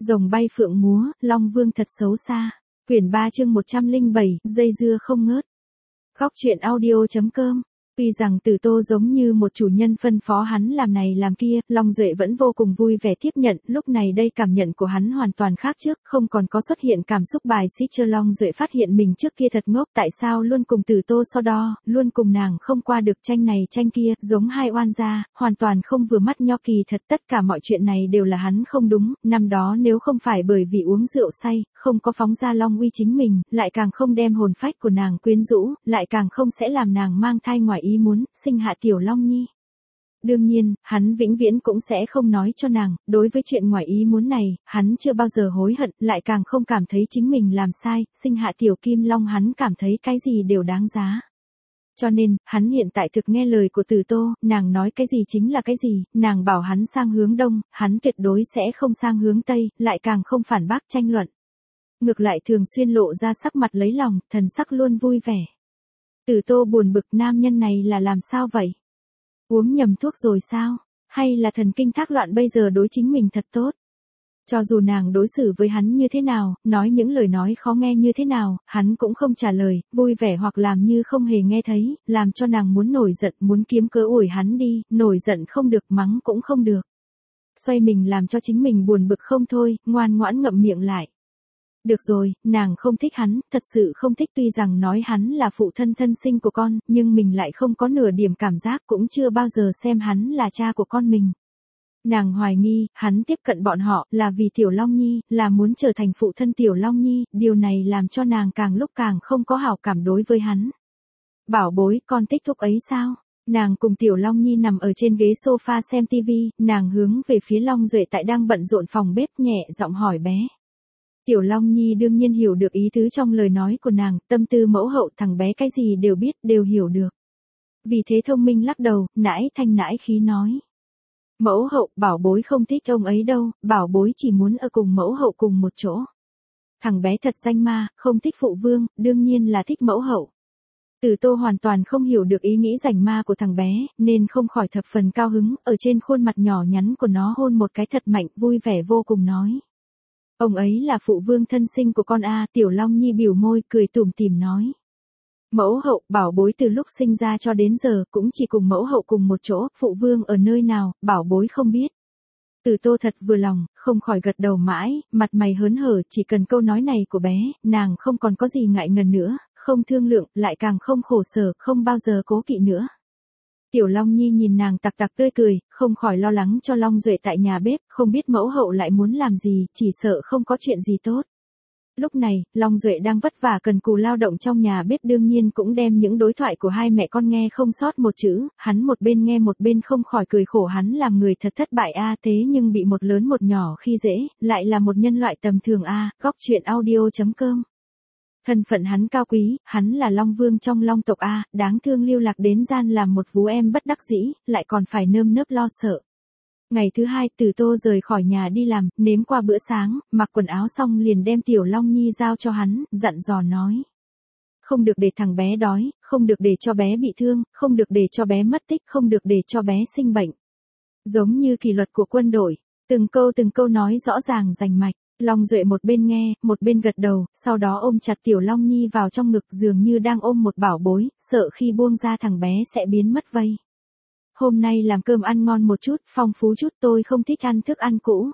Rồng bay phượng múa, Long Vương thật xấu xa. Quyển 3 chương 107, dây dưa không ngớt. Góc truyện audio.com. Tuy rằng Tử Tô giống như một chủ nhân phân phó hắn làm này làm kia, Long Duệ vẫn vô cùng vui vẻ tiếp nhận, lúc này đây cảm nhận của hắn hoàn toàn khác trước, không còn có xuất hiện cảm xúc bài xích. Chơ Long Duệ phát hiện mình trước kia thật ngốc, tại sao luôn cùng Tử Tô so đo, luôn cùng nàng không qua được tranh này tranh kia, giống hai oan gia, hoàn toàn không vừa mắt. Nho kỳ thật tất cả mọi chuyện này đều là hắn không đúng, năm đó nếu không phải bởi vì uống rượu say, không có phóng ra Long uy chính mình, lại càng không đem hồn phách của nàng quyến rũ, lại càng không sẽ làm nàng mang thai ngoài ý muốn, sinh hạ tiểu Long Nhi. Đương nhiên, hắn vĩnh viễn cũng sẽ không nói cho nàng, đối với chuyện ngoài ý muốn này, hắn chưa bao giờ hối hận, lại càng không cảm thấy chính mình làm sai, sinh hạ tiểu Kim Long hắn cảm thấy cái gì đều đáng giá. Cho nên, hắn hiện tại thực nghe lời của Tử Tô, nàng nói cái gì chính là cái gì, nàng bảo hắn sang hướng đông, hắn tuyệt đối sẽ không sang hướng tây, lại càng không phản bác tranh luận. Ngược lại thường xuyên lộ ra sắc mặt lấy lòng, thần sắc luôn vui vẻ. Tử Tô buồn bực, nam nhân này là làm sao vậy? Uống nhầm thuốc rồi sao? Hay là thần kinh thác loạn bây giờ đối chính mình thật tốt? Cho dù nàng đối xử với hắn như thế nào, nói những lời nói khó nghe như thế nào, hắn cũng không trả lời, vui vẻ hoặc làm như không hề nghe thấy, làm cho nàng muốn nổi giận, muốn kiếm cớ ủi hắn đi, nổi giận không được, mắng cũng không được. Xoay mình làm cho chính mình buồn bực không thôi, ngoan ngoãn ngậm miệng lại. Được rồi, nàng không thích hắn, thật sự không thích, tuy rằng nói hắn là phụ thân thân sinh của con, nhưng mình lại không có nửa điểm cảm giác, cũng chưa bao giờ xem hắn là cha của con mình. Nàng hoài nghi, hắn tiếp cận bọn họ, là vì tiểu Long Nhi, là muốn trở thành phụ thân tiểu Long Nhi, điều này làm cho nàng càng lúc càng không có hảo cảm đối với hắn. Bảo bối, con thích thúc ấy sao? Nàng cùng tiểu Long Nhi nằm ở trên ghế sofa xem tivi, nàng hướng về phía Long Duệ tại đang bận rộn phòng bếp, nhẹ giọng hỏi bé. Tiểu Long Nhi đương nhiên hiểu được ý tứ trong lời nói của nàng, tâm tư mẫu hậu, thằng bé cái gì đều biết, đều hiểu được. Vì thế thông minh lắc đầu, nãi thanh nãi khí nói. Mẫu hậu, bảo bối không thích ông ấy đâu, bảo bối chỉ muốn ở cùng mẫu hậu cùng một chỗ. Thằng bé thật danh ma, không thích phụ vương, đương nhiên là thích mẫu hậu. Tử Tô hoàn toàn không hiểu được ý nghĩ rảnh ma của thằng bé, nên không khỏi thập phần cao hứng, ở trên khuôn mặt nhỏ nhắn của nó hôn một cái thật mạnh, vui vẻ vô cùng nói. Ông ấy là phụ vương thân sinh của con a. Tiểu Long Nhi biểu môi cười tủm tỉm nói. Mẫu hậu, bảo bối từ lúc sinh ra cho đến giờ cũng chỉ cùng mẫu hậu cùng một chỗ, phụ vương ở nơi nào, bảo bối không biết. Tử Tô thật vừa lòng, không khỏi gật đầu mãi, mặt mày hớn hở, chỉ cần câu nói này của bé, nàng không còn có gì ngại ngần nữa, không thương lượng, lại càng không khổ sở, không bao giờ cố kỵ nữa. Tiểu Long Nhi nhìn nàng tặc tặc tươi cười, không khỏi lo lắng cho Long Duệ tại nhà bếp, không biết mẫu hậu lại muốn làm gì, chỉ sợ không có chuyện gì tốt. Lúc này, Long Duệ đang vất vả cần cù lao động trong nhà bếp, đương nhiên cũng đem những đối thoại của hai mẹ con nghe không sót một chữ, hắn một bên nghe một bên không khỏi cười khổ, hắn làm người thật thất bại a, thế nhưng bị một lớn một nhỏ khi dễ, lại là một nhân loại tầm thường a. Góc truyện audio.com. Thân phận hắn cao quý, hắn là Long Vương trong Long tộc a, đáng thương lưu lạc đến gian làm một vú em bất đắc dĩ, lại còn phải nơm nớp lo sợ. Ngày thứ hai, Tử Tô rời khỏi nhà đi làm, nếm qua bữa sáng, mặc quần áo xong liền đem tiểu Long Nhi giao cho hắn, dặn dò nói. Không được để thằng bé đói, không được để cho bé bị thương, không được để cho bé mất tích, không được để cho bé sinh bệnh. Giống như kỷ luật của quân đội, từng câu nói rõ ràng rành mạch. Long Duệ một bên nghe, một bên gật đầu, sau đó ôm chặt tiểu Long Nhi vào trong ngực, dường như đang ôm một bảo bối, sợ khi buông ra thằng bé sẽ biến mất vây. Hôm nay làm cơm ăn ngon một chút, phong phú chút, tôi không thích ăn thức ăn cũ.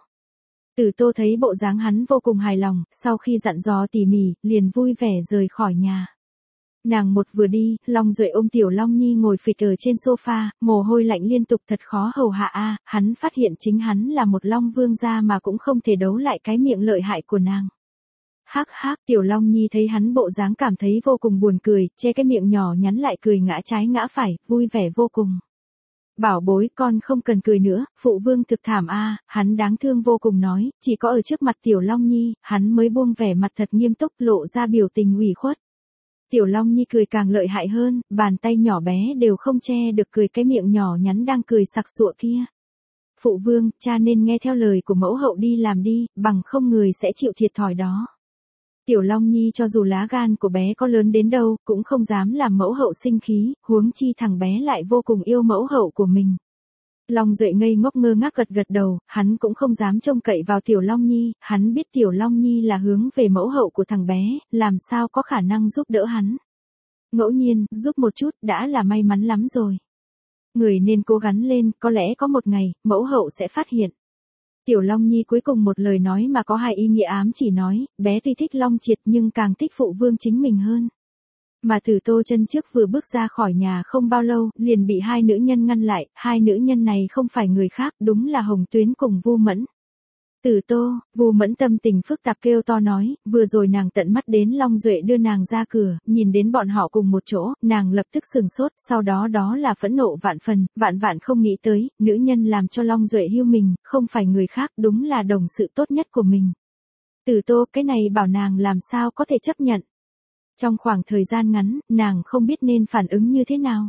Tử Tô thấy bộ dáng hắn vô cùng hài lòng, sau khi dặn dò tỉ mỉ, liền vui vẻ rời khỏi nhà. Nàng một vừa đi, Long Duệ ôm tiểu Long Nhi ngồi phịch ở trên sofa, mồ hôi lạnh liên tục, thật khó hầu hạ a. Hắn phát hiện chính hắn là một Long Vương gia mà cũng không thể đấu lại cái miệng lợi hại của nàng. Hắc hắc, tiểu Long Nhi thấy hắn bộ dáng cảm thấy vô cùng buồn cười, che cái miệng nhỏ nhắn lại cười ngã trái ngã phải, vui vẻ vô cùng. Bảo bối, con không cần cười nữa, phụ vương thực thảm a. Hắn đáng thương vô cùng nói, chỉ có ở trước mặt tiểu Long Nhi, hắn mới buông vẻ mặt thật nghiêm túc, lộ ra biểu tình ủy khuất. Tiểu Long Nhi cười càng lợi hại hơn, bàn tay nhỏ bé đều không che được cười cái miệng nhỏ nhắn đang cười sặc sụa kia. Phụ vương, cha nên nghe theo lời của mẫu hậu đi làm đi, bằng không người sẽ chịu thiệt thòi đó. Tiểu Long Nhi cho dù lá gan của bé có lớn đến đâu, cũng không dám làm mẫu hậu sinh khí, huống chi thằng bé lại vô cùng yêu mẫu hậu của mình. Long Duệ ngây ngốc ngơ ngác gật gật đầu, hắn cũng không dám trông cậy vào Tiểu Long Nhi, hắn biết Tiểu Long Nhi là hướng về mẫu hậu của thằng bé, làm sao có khả năng giúp đỡ hắn. Ngẫu nhiên, giúp một chút, đã là may mắn lắm rồi. Người nên cố gắng lên, có lẽ có một ngày, mẫu hậu sẽ phát hiện. Tiểu Long Nhi cuối cùng một lời nói mà có hai ý nghĩa ám chỉ nói, bé tuy thích Long Triệt nhưng càng thích phụ vương chính mình hơn. Mà Tử Tô chân trước vừa bước ra khỏi nhà không bao lâu, liền bị hai nữ nhân ngăn lại, hai nữ nhân này không phải người khác, đúng là Hồng Tuyến cùng Vu Mẫn. Tử Tô, Vu Mẫn tâm tình phức tạp kêu to nói, vừa rồi nàng tận mắt đến Long Duệ đưa nàng ra cửa, nhìn đến bọn họ cùng một chỗ, nàng lập tức sừng sốt, sau đó đó là phẫn nộ vạn phần, vạn không nghĩ tới, nữ nhân làm cho Long Duệ hiu mình, không phải người khác, đúng là đồng sự tốt nhất của mình. Tử Tô, cái này bảo nàng làm sao có thể chấp nhận. Trong khoảng thời gian ngắn, nàng không biết nên phản ứng như thế nào.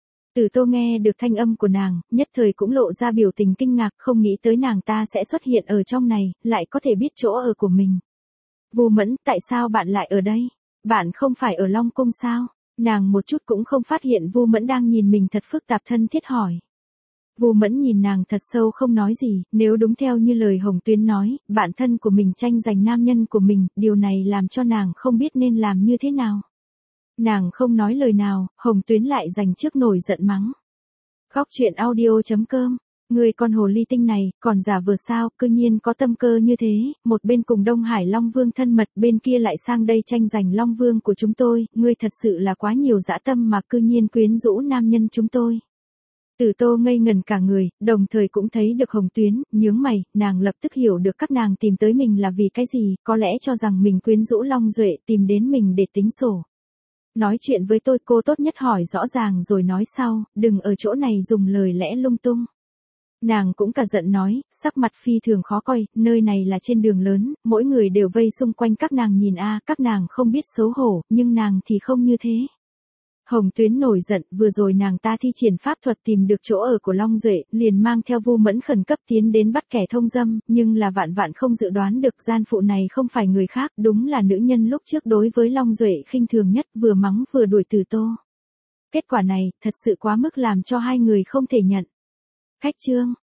Tử Tô nghe được thanh âm của nàng, nhất thời cũng lộ ra biểu tình kinh ngạc, không nghĩ tới nàng ta sẽ xuất hiện ở trong này, lại có thể biết chỗ ở của mình. Vu Mẫn, tại sao bạn lại ở đây? Bạn không phải ở Long Cung sao? Nàng một chút cũng không phát hiện Vu Mẫn đang nhìn mình thật phức tạp, thân thiết hỏi. Vu Mẫn nhìn nàng thật sâu không nói gì, nếu đúng theo như lời Hồng Tuyến nói, bản thân của mình tranh giành nam nhân của mình, điều này làm cho nàng không biết nên làm như thế nào. Nàng không nói lời nào, Hồng Tuyến lại giành trước nổi giận mắng. Khóc chuyện audio.com, người con hồ ly tinh này, còn giả vờ sao, cư nhiên có tâm cơ như thế, một bên cùng Đông Hải Long Vương thân mật, bên kia lại sang đây tranh giành Long Vương của chúng tôi, ngươi thật sự là quá nhiều dã tâm mà cư nhiên quyến rũ nam nhân chúng tôi. Tử Tô ngây ngần cả người, đồng thời cũng thấy được Hồng Tuyến, nhướng mày, nàng lập tức hiểu được các nàng tìm tới mình là vì cái gì, có lẽ cho rằng mình quyến rũ Long Duệ tìm đến mình để tính sổ. Nói chuyện với tôi cô tốt nhất hỏi rõ ràng rồi nói sau, đừng ở chỗ này dùng lời lẽ lung tung. Nàng cũng cả giận nói, sắc mặt phi thường khó coi, nơi này là trên đường lớn, mỗi người đều vây xung quanh các nàng nhìn các nàng không biết xấu hổ, nhưng nàng thì không như thế. Hồng Tuyến nổi giận, vừa rồi nàng ta thi triển pháp thuật tìm được chỗ ở của Long Duệ, liền mang theo Vu Mẫn khẩn cấp tiến đến bắt kẻ thông dâm, nhưng là vạn không dự đoán được gian phụ này không phải người khác, đúng là nữ nhân lúc trước đối với Long Duệ khinh thường nhất, vừa mắng vừa đuổi Tử Tô. Kết quả này, thật sự quá mức làm cho hai người không thể nhận. Khách chương.